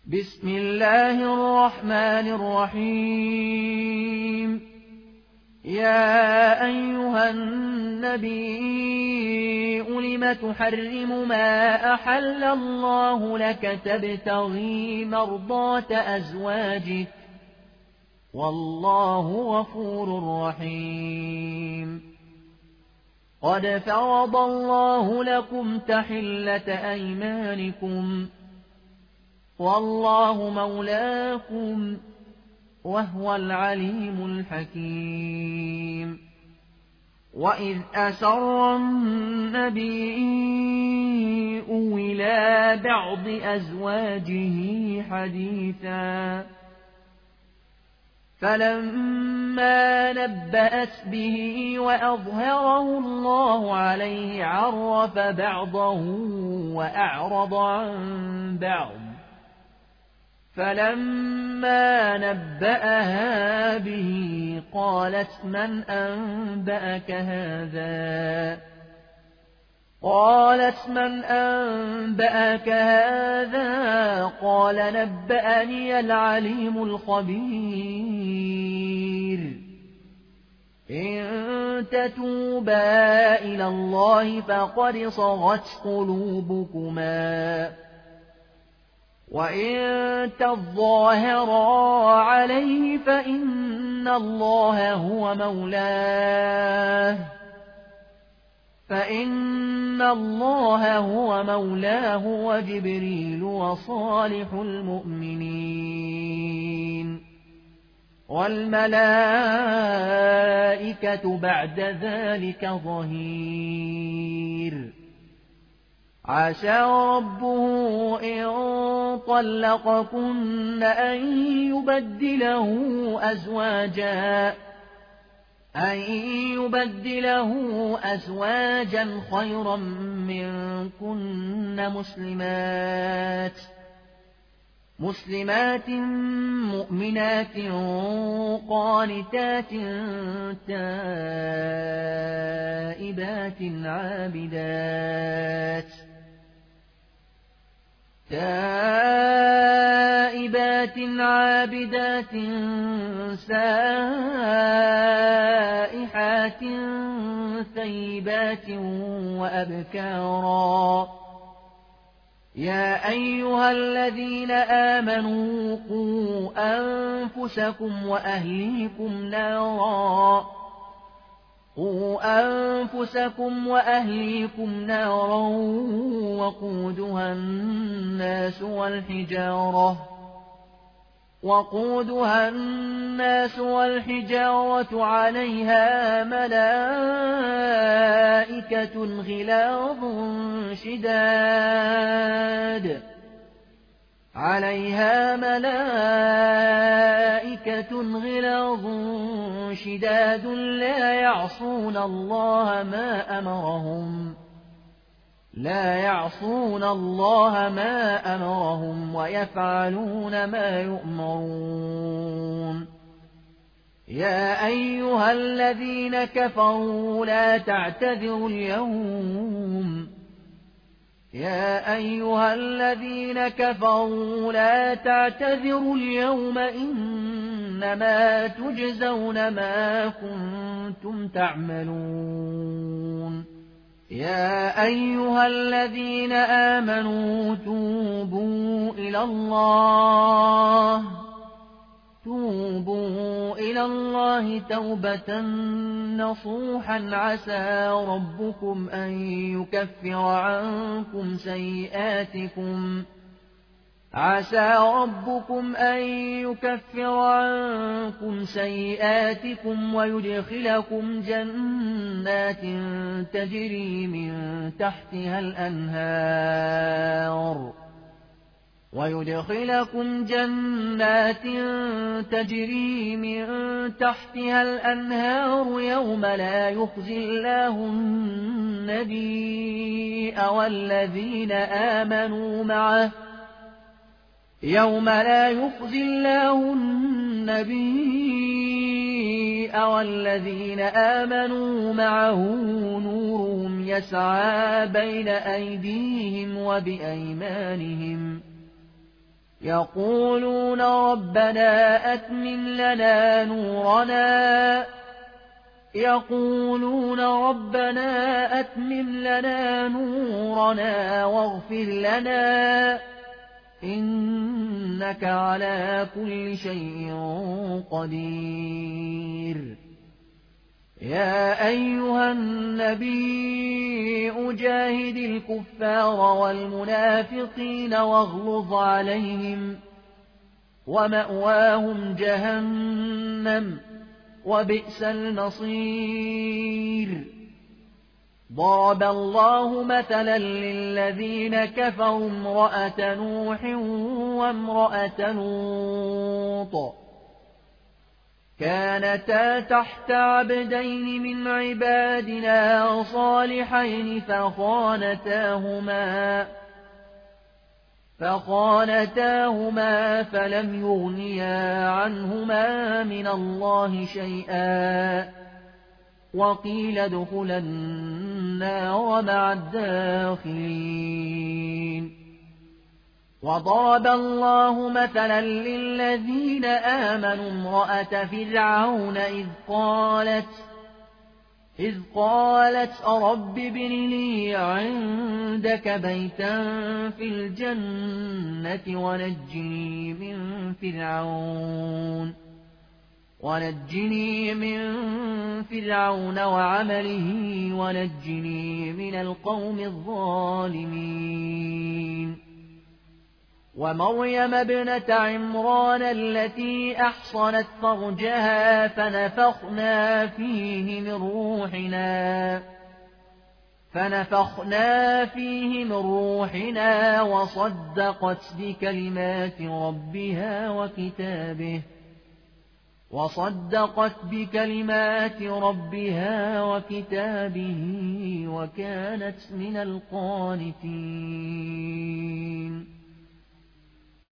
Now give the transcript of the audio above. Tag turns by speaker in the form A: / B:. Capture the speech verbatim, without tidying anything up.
A: بسم الله الرحمن الرحيم. يا أيها النبي لم تحرم ما أحل الله لك تبتغي مرضات أزواجك والله غفور رحيم. قد فرض الله لكم تحلة أيمانكم والله مولاكم وهو العليم الحكيم. وإذ أسر النبي إلى بعض أزواجه حديثا فلما نبأت به وأظهره الله عليه عرف بعضه وأعرض عن بعض فلما نبأها به قالت من أنبأك هذا قالت من أنبأك هذا قال نبأني العليم الخبير. إن تتوبا إلى الله فقد صغت قلوبكما وإن تظاهرا عليه فإن الله هو مولاه فإن الله هو مولاه وجبريل وصالح المؤمنين والملائكة بعد ذلك ظهير. عسى ربه إن طلقكن أن يبدله أزواجا أن يبدله أزواجا خيرا منكن مسلمات مسلمات مؤمنات قانتات تائبات عابدات تائبات عابدات سائحات ثيبات وأبكارا. يا أيها الذين آمنوا قوا أنفسكم وأهليكم نارا قوا أنفسكم وأهليكم نارا وقودها الناس والحجارة وقودها الناس والحجارة عليها ملائكة غلاظ شداد عليها ملائكة غلاظ شداد لا يعصون الله ما أمرهم لا يعصون الله ما أمرهم ويفعلون ما يؤمرون. يا أيها الذين كفروا لا تعتذروا اليوم يا أيها الذين كفروا لا تعتذروا اليوم إنما تجزون ما كنتم تعملون. يا أيها الذين آمنوا توبوا إلى الله توبوا إلى الله توبة نصوحا عسى ربكم أن يكفر عنكم سيئاتكم عسى ربكم أن يكفر عنكم سيئاتكم ويدخلكم جنات تجري من تحتها الأنهار ويدخلكم جنات تجري من تحتها الأنهار يوم لا يخزي الله النبي والذين آمنوا معه يوم لا يخزي الله النبي والذين آمنوا معه نورهم يسعى بين أيديهم وبأيمانهم يقولون ربنا أتمم لنا نورنا يقولون ربنا أتمم لنا نورنا واغفر لنا إنك على كل شيء قدير. يا أيها النبي أجاهد الكفار والمنافقين واغلظ عليهم ومأواهم جهنم وبئس المصير. ضرب الله مثلا للذين كفروا امرأة نوح وامرأة لوط كانتا تحت عبدين من عبادنا صالحين فخانتاهما فخانتاهما فلم يغنيا عنهما من الله شيئا وقيل ادخلا النار مع الداخلين. وضرب الله مثلا للذين آمنوا امرأة فرعون إذ قالت إذ قالت رب ابن لي عندك بيتا في الجنة ونجني من فرعون ونجني من فرعون وعمله ونجني من القوم الظالمين. ومريم ابنة عمران التي أحصنت فرجها فنفخنا فيه من روحنا فنفخنا فيه من روحنا وصدقت بكلمات ربها وكتابه وصدقت بكلمات ربها وكتابه وكانت من القانتين.